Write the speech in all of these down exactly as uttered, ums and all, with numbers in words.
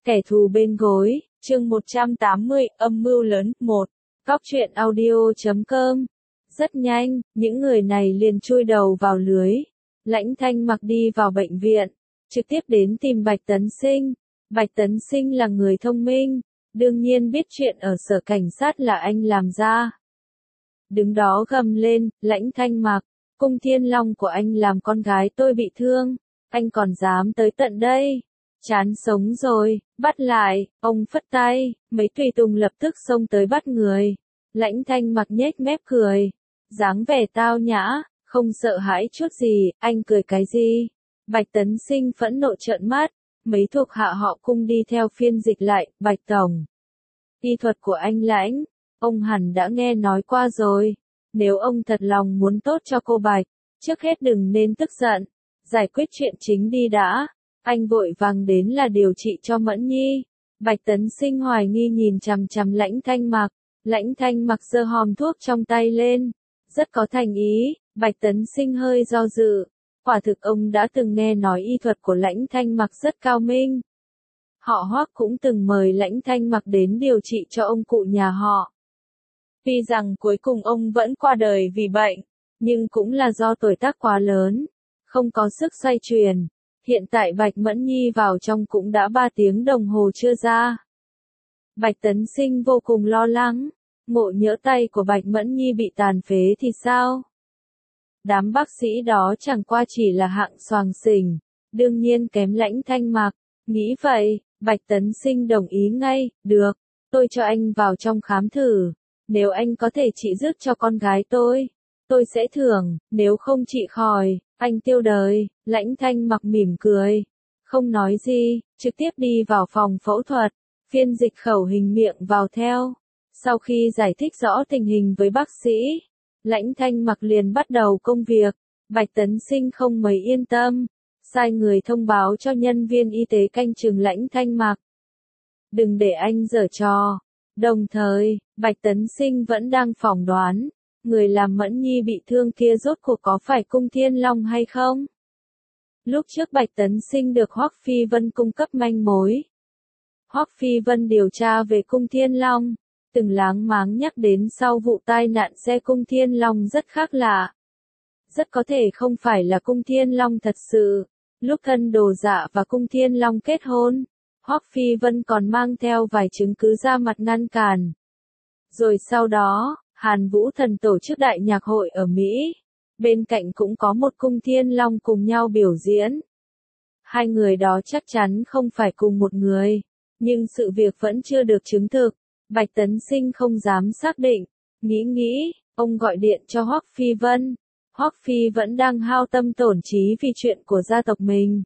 Kẻ thù bên gối, chương một trăm tám mươi, âm mưu lớn, một. Cóc truyện audio chấm com. Rất nhanh, những người này liền chui đầu vào lưới. Lãnh Thanh Mặc đi vào bệnh viện, trực tiếp đến tìm Bạch Tấn Sinh. Bạch Tấn Sinh là người thông minh, đương nhiên biết chuyện ở sở cảnh sát là anh làm ra. Đứng đó gầm lên, Lãnh Thanh Mặc, Cung Thiên Long của anh làm con gái tôi bị thương, anh còn dám tới tận đây. Chán sống rồi, bắt lại, ông phất tay, mấy tùy tùng lập tức xông tới bắt người. Lãnh Thanh Mặc nhếch mép cười, dáng vẻ tao nhã, không sợ hãi chút gì, anh cười cái gì? Bạch Tấn Sinh phẫn nộ trợn mắt, mấy thuộc hạ họ Cung đi theo phiên dịch lại, Bạch Tổng. Y thuật của anh Lãnh, ông hẳn đã nghe nói qua rồi, nếu ông thật lòng muốn tốt cho cô Bạch, trước hết đừng nên tức giận, giải quyết chuyện chính đi đã. Anh vội vàng đến là điều trị cho Mẫn Nhi. Bạch Tấn Sinh hoài nghi nhìn chằm chằm Lãnh Thanh Mặc, Lãnh Thanh Mặc giơ hòm thuốc trong tay lên, rất có thành ý. Bạch Tấn Sinh hơi do dự, quả thực ông đã từng nghe nói y thuật của Lãnh Thanh Mặc rất cao minh. Họ Hoắc cũng từng mời Lãnh Thanh Mặc đến điều trị cho ông cụ nhà họ. Tuy rằng cuối cùng ông vẫn qua đời vì bệnh, nhưng cũng là do tuổi tác quá lớn, không có sức xoay chuyển. Hiện tại Bạch Mẫn Nhi vào trong cũng đã ba tiếng đồng hồ chưa ra. Bạch Tấn Sinh vô cùng lo lắng, ngộ nhỡ tay của Bạch Mẫn Nhi bị tàn phế thì sao? Đám bác sĩ đó chẳng qua chỉ là hạng xoàng xình, đương nhiên kém Lãnh Thanh Mặc. Nghĩ vậy, Bạch Tấn Sinh đồng ý ngay, được, tôi cho anh vào trong khám thử, nếu anh có thể trị dứt cho con gái tôi, tôi sẽ thưởng, nếu không trị khỏi, anh tiêu đời. Lãnh Thanh Mặc mỉm cười, không nói gì, trực tiếp đi vào phòng phẫu thuật, phiên dịch khẩu hình miệng vào theo. Sau khi giải thích rõ tình hình với bác sĩ, Lãnh Thanh Mặc liền bắt đầu công việc. Bạch Tấn Sinh không mấy yên tâm, sai người thông báo cho nhân viên y tế canh chừng Lãnh Thanh Mặc, đừng để anh giở trò. Đồng thời, Bạch Tấn Sinh vẫn đang phỏng đoán, người làm Mẫn Nhi bị thương kia rốt cuộc có phải Cung Thiên Long hay không? Lúc trước Bạch Tấn Sinh được Hoắc Phi Vân cung cấp manh mối. Hoắc Phi Vân điều tra về Cung Thiên Long, từng láng máng nhắc đến sau vụ tai nạn xe Cung Thiên Long rất khác lạ. Rất có thể không phải là Cung Thiên Long thật sự. Lúc thân Đồ Dạ và Cung Thiên Long kết hôn, Hoắc Phi Vân còn mang theo vài chứng cứ ra mặt ngăn cản. Rồi sau đó, Hàn Vũ Thần tổ chức đại nhạc hội ở Mỹ. Bên cạnh cũng có một Cung Thiên Long cùng nhau biểu diễn. Hai người đó chắc chắn không phải cùng một người, nhưng sự việc vẫn chưa được chứng thực. Bạch Tấn Sinh không dám xác định, nghĩ nghĩ, ông gọi điện cho Hoắc Phi Vân. Hoắc Phi vẫn đang hao tâm tổn trí vì chuyện của gia tộc mình.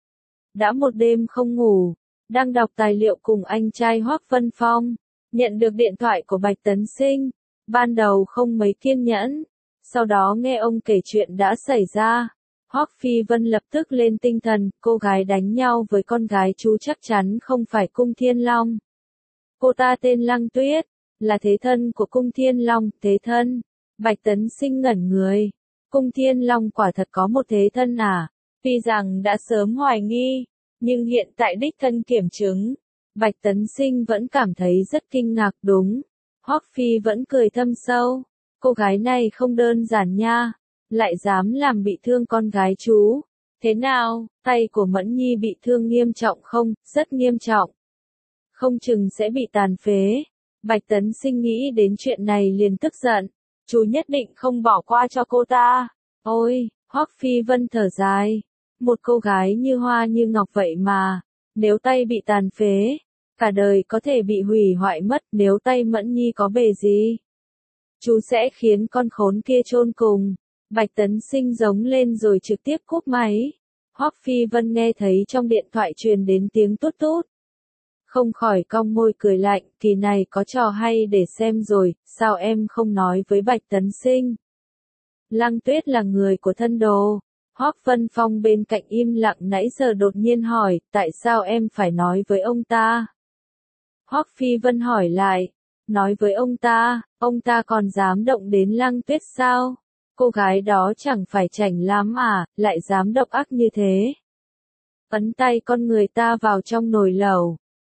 Đã một đêm không ngủ, đang đọc tài liệu cùng anh trai Hoắc Vân Phong, nhận được điện thoại của Bạch Tấn Sinh. Ban đầu không mấy kiên nhẫn, sau đó nghe ông kể chuyện đã xảy ra, Hoắc Phi Vân lập tức lên tinh thần, cô gái đánh nhau với con gái chú chắc chắn không phải Cung Thiên Long. Cô ta tên Lăng Tuyết, là thế thân của Cung Thiên Long. Thế thân? Bạch Tấn Sinh ngẩn người, Cung Thiên Long quả thật có một thế thân à? Tuy rằng đã sớm hoài nghi, nhưng hiện tại đích thân kiểm chứng, Bạch Tấn Sinh vẫn cảm thấy rất kinh ngạc. Đúng. Hoắc Phi vẫn cười thâm sâu, cô gái này không đơn giản nha, lại dám làm bị thương con gái chú. Thế nào, tay của Mẫn Nhi bị thương nghiêm trọng không? Rất nghiêm trọng. Không chừng sẽ bị tàn phế. Bạch Tấn Sinh nghĩ đến chuyện này liền tức giận, chú nhất định không bỏ qua cho cô ta. Ôi, Hoắc Phi Vân thở dài, một cô gái như hoa như ngọc vậy mà, nếu tay bị tàn phế, cả đời có thể bị hủy hoại mất. Nếu tay Mẫn Nhi có bề gì, chú sẽ khiến con khốn kia chôn cùng. Bạch Tấn Sinh giống lên rồi trực tiếp cúp máy. Hoắc Phi Vân nghe thấy trong điện thoại truyền đến tiếng tút tút, không khỏi cong môi cười lạnh, kỳ này có trò hay để xem rồi, sao em không nói với Bạch Tấn Sinh? Lăng Tuyết là người của thân Đồ. Hoắc Vân Phong bên cạnh im lặng nãy giờ đột nhiên hỏi, tại sao em phải nói với ông ta? Hoắc Phi Vân hỏi lại, nói với ông ta, ông ta còn dám động đến Lăng Tuyết sao? Cô gái đó chẳng phải chảnh lắm à, lại dám độc ác như thế. Ấn tay con người ta vào trong nồi lẩu,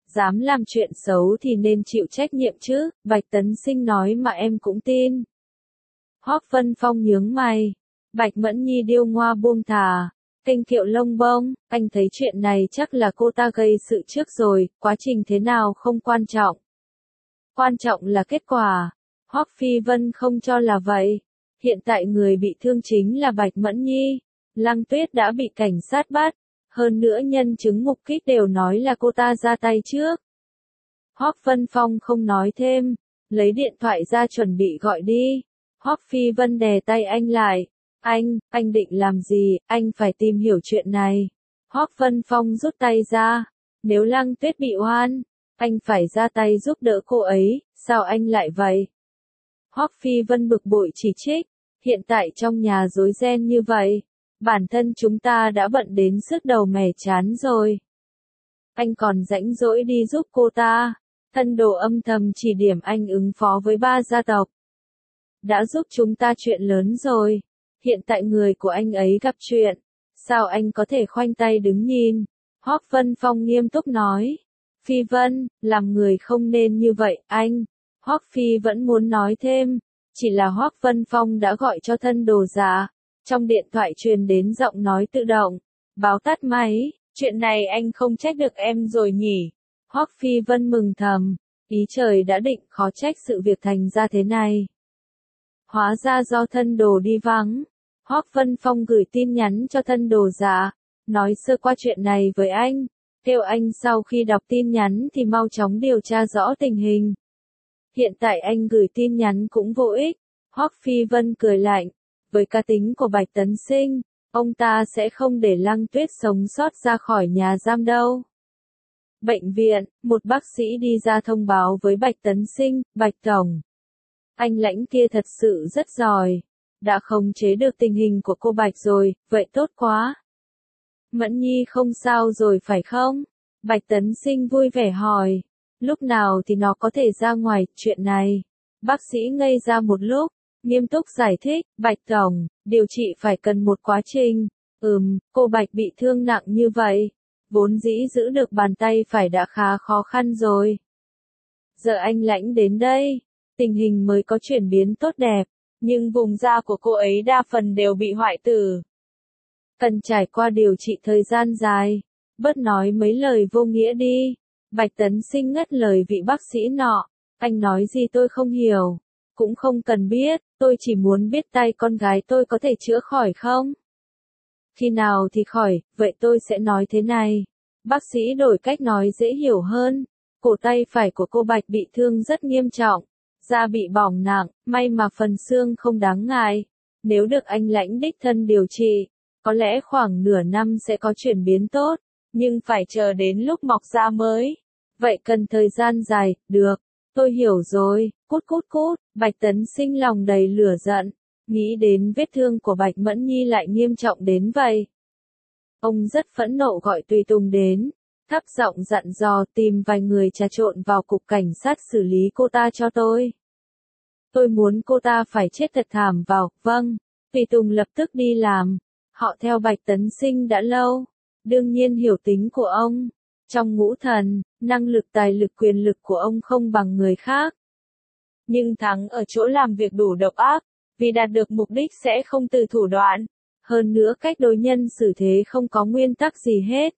dám làm chuyện xấu thì nên chịu trách nhiệm chứ, Bạch Tấn Sinh nói mà em cũng tin. Hoắc Vân Phong nhướng mày, Bạch Mẫn Nhi điêu ngoa buông thả, Kinh Kiệu lông bông, anh thấy chuyện này chắc là cô ta gây sự trước rồi, quá trình thế nào không quan trọng. Quan trọng là kết quả. Hoắc Phi Vân không cho là vậy. Hiện tại người bị thương chính là Bạch Mẫn Nhi. Lăng Tuyết đã bị cảnh sát bắt. Hơn nữa nhân chứng mục kích đều nói là cô ta ra tay trước. Hoắc Vân Phong không nói thêm, lấy điện thoại ra chuẩn bị gọi đi. Hoắc Phi Vân đè tay anh lại. Anh, anh định làm gì, anh phải tìm hiểu chuyện này. Hoắc Vân Phong rút tay ra. Nếu Lăng Tuyết bị oan, anh phải ra tay giúp đỡ cô ấy, sao anh lại vậy? Hoắc Phi Vân bực bội chỉ trích, hiện tại trong nhà rối ren như vậy, bản thân chúng ta đã bận đến sứt đầu mẻ chán rồi. Anh còn rãnh rỗi đi giúp cô ta, Thân Đồ âm thầm chỉ điểm anh ứng phó với ba gia tộc. Đã giúp chúng ta chuyện lớn rồi, hiện tại người của anh ấy gặp chuyện, sao anh có thể khoanh tay đứng nhìn? Hoắc Vân Phong nghiêm túc nói. Phi Vân, làm người không nên như vậy, anh. Hoắc Phi vẫn muốn nói thêm, chỉ là Hoắc Vân Phong đã gọi cho Thân Đồ giả. Trong điện thoại truyền đến giọng nói tự động, báo tắt máy, chuyện này anh không trách được em rồi nhỉ. Hoắc Phi Vân mừng thầm, ý trời đã định, khó trách sự việc thành ra thế này. Hóa ra do Thân Đồ đi vắng. Hoắc Vân Phong gửi tin nhắn cho Thân Đồ giả, nói sơ qua chuyện này với anh, kêu anh sau khi đọc tin nhắn thì mau chóng điều tra rõ tình hình. Hiện tại anh gửi tin nhắn cũng vô ích. Hoắc Phi Vân cười lạnh, với cá tính của Bạch Tấn Sinh, ông ta sẽ không để Lăng Tuyết sống sót ra khỏi nhà giam đâu. Bệnh viện, một bác sĩ đi ra thông báo với Bạch Tấn Sinh, Bạch Tổng. Anh Lãnh kia thật sự rất giỏi, đã khống chế được tình hình của cô Bạch rồi, vậy tốt quá. Mẫn Nhi không sao rồi phải không? Bạch Tấn Sinh vui vẻ hỏi, lúc nào thì nó có thể ra ngoài, chuyện này. Bác sĩ ngây ra một lúc, nghiêm túc giải thích, Bạch Tổng, điều trị phải cần một quá trình. Ừm, cô Bạch bị thương nặng như vậy, vốn dĩ giữ được bàn tay phải đã khá khó khăn rồi. Giờ anh Lãnh đến đây, tình hình mới có chuyển biến tốt đẹp, nhưng vùng da của cô ấy đa phần đều bị hoại tử. Cần trải qua điều trị thời gian dài, bớt nói mấy lời vô nghĩa đi. Bạch Tấn Sinh ngắt lời vị bác sĩ nọ, anh nói gì tôi không hiểu, cũng không cần biết, tôi chỉ muốn biết tay con gái tôi có thể chữa khỏi không? Khi nào thì khỏi, vậy tôi sẽ nói thế này. Bác sĩ đổi cách nói dễ hiểu hơn, cổ tay phải của cô Bạch bị thương rất nghiêm trọng, da bị bỏng nặng, may mà phần xương không đáng ngại. Nếu được anh Lãnh đích thân điều trị, có lẽ khoảng nửa năm sẽ có chuyển biến tốt, nhưng phải chờ đến lúc mọc da mới. Vậy cần thời gian dài, được, tôi hiểu rồi, cút cút cút, Bạch Tấn Sinh lòng đầy lửa giận, nghĩ đến vết thương của Bạch Mẫn Nhi lại nghiêm trọng đến vậy. Ông rất phẫn nộ gọi tùy tùng đến, thấp giọng dặn dò tìm vài người trà trộn vào cục cảnh sát xử lý cô ta cho tôi. Tôi muốn cô ta phải chết thật thảm vào, vâng, tùy tùng lập tức đi làm. Họ theo Bạch Tấn Sinh đã lâu, đương nhiên hiểu tính của ông. Trong ngũ thần, năng lực tài lực quyền lực của ông không bằng người khác. Nhưng thắng ở chỗ làm việc đủ độc ác, vì đạt được mục đích sẽ không từ thủ đoạn. Hơn nữa cách đối nhân xử thế không có nguyên tắc gì hết.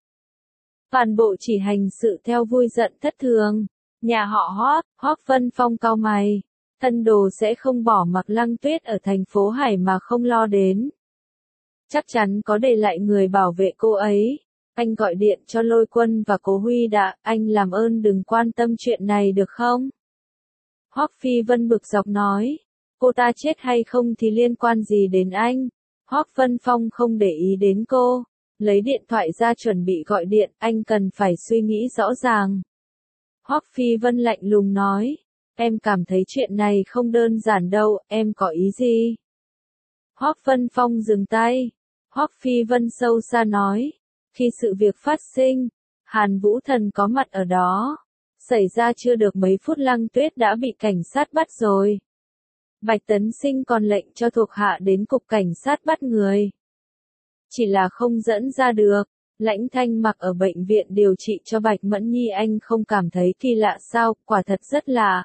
Toàn bộ chỉ hành sự theo vui giận thất thường. Nhà họ Hoắc, Hoắc Vân Phong cau mày. Thân Đồ sẽ không bỏ mặc Lăng Tuyết ở thành phố Hải mà không lo đến. Chắc chắn có để lại người bảo vệ cô ấy. Anh gọi điện cho Lôi Quân và Cố Huy đã, anh làm ơn đừng quan tâm chuyện này được không? Hoắc Phi Vân bực dọc nói, cô ta chết hay không thì liên quan gì đến anh? Hoắc Vân Phong không để ý đến cô, lấy điện thoại ra chuẩn bị gọi điện, anh cần phải suy nghĩ rõ ràng. Hoắc Phi Vân lạnh lùng nói, em cảm thấy chuyện này không đơn giản đâu, em có ý gì? Hoắc Vân Phong dừng tay. Hoắc Phi Vân sâu xa nói, khi sự việc phát sinh, Hàn Vũ Thần có mặt ở đó. Xảy ra chưa được mấy phút Lăng Tuyết đã bị cảnh sát bắt rồi. Bạch Tấn Sinh còn lệnh cho thuộc hạ đến cục cảnh sát bắt người. Chỉ là không dẫn ra được, Lãnh Thanh Mặc ở bệnh viện điều trị cho Bạch Mẫn Nhi, anh không cảm thấy kỳ lạ sao? Quả thật rất lạ.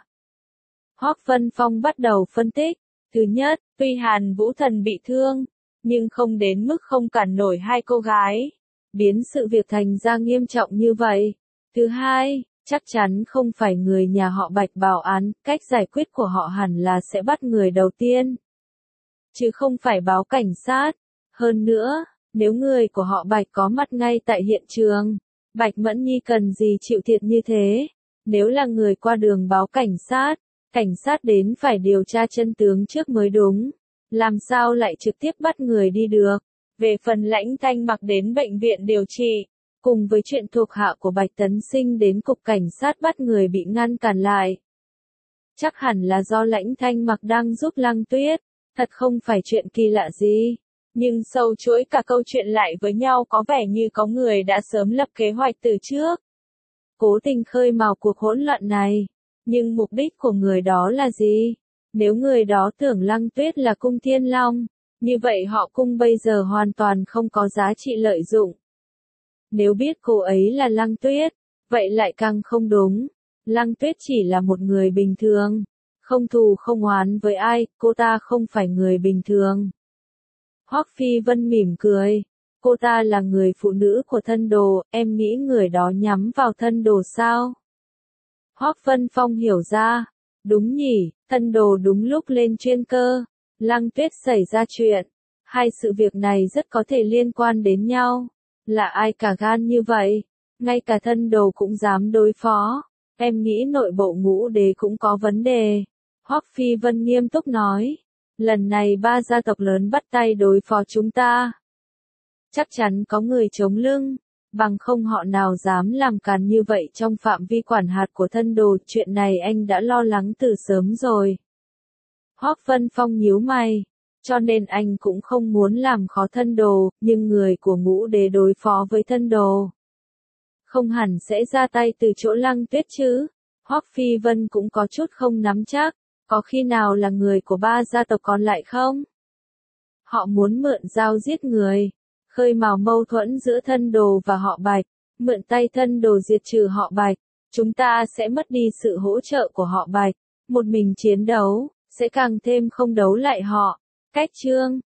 Hoắc Vân Phong bắt đầu phân tích. Thứ nhất, tuy Hàn Vũ Thần bị thương, nhưng không đến mức không cản nổi hai cô gái, biến sự việc thành ra nghiêm trọng như vậy. Thứ hai, chắc chắn không phải người nhà họ Bạch báo án, cách giải quyết của họ hẳn là sẽ bắt người đầu tiên, chứ không phải báo cảnh sát. Hơn nữa, nếu người của họ Bạch có mặt ngay tại hiện trường, Bạch Mẫn Nhi cần gì chịu thiệt như thế? Nếu là người qua đường báo cảnh sát, cảnh sát đến phải điều tra chân tướng trước mới đúng. Làm sao lại trực tiếp bắt người đi được? Về phần Lãnh Thanh Mặc đến bệnh viện điều trị, cùng với chuyện thuộc hạ của Bạch Tấn Sinh đến cục cảnh sát bắt người bị ngăn cản lại, chắc hẳn là do Lãnh Thanh Mặc đang giúp Lăng Tuyết, thật không phải chuyện kỳ lạ gì. Nhưng sâu chuỗi cả câu chuyện lại với nhau có vẻ như có người đã sớm lập kế hoạch từ trước, cố tình khơi mào cuộc hỗn loạn này. Nhưng mục đích của người đó là gì? Nếu người đó tưởng Lăng Tuyết là cung Thiên Long, như vậy họ cung bây giờ hoàn toàn không có giá trị lợi dụng. Nếu biết cô ấy là Lăng Tuyết, vậy lại càng không đúng. Lăng Tuyết chỉ là một người bình thường, không thù không oán với ai, cô ta không phải người bình thường. Hoắc Phi Vân mỉm cười. Cô ta là người phụ nữ của Thân Đồ, em nghĩ người đó nhắm vào Thân Đồ sao? Hoắc Vân Phong hiểu ra. Đúng nhỉ, Thân Đồ đúng lúc lên chuyên cơ. Lăng Tuyết xảy ra chuyện. Hai sự việc này rất có thể liên quan đến nhau. Là ai cả gan như vậy? Ngay cả Thân Đồ cũng dám đối phó. Em nghĩ nội bộ Ngũ Đế cũng có vấn đề. Hoắc Phi Vân nghiêm túc nói. Lần này ba gia tộc lớn bắt tay đối phó chúng ta. Chắc chắn có người chống lưng, bằng không họ nào dám làm càn như vậy trong phạm vi quản hạt của Thân Đồ. Chuyện này anh đã lo lắng từ sớm rồi. Hoắc Vân Phong nhíu mày, cho nên anh cũng không muốn làm khó Thân Đồ, nhưng người của Ngũ Đế đối phó với Thân Đồ, không hẳn sẽ ra tay từ chỗ Lăng Tuyết chứ. Hoắc Phi Vân cũng có chút không nắm chắc. Có khi nào là người của ba gia tộc còn lại không? Họ muốn mượn dao giết người, khơi mào mâu thuẫn giữa Thân Đồ và họ Bạch, mượn tay Thân Đồ diệt trừ họ Bạch. Chúng ta sẽ mất đi sự hỗ trợ của họ Bạch, một mình chiến đấu, sẽ càng thêm không đấu lại họ. Cách chương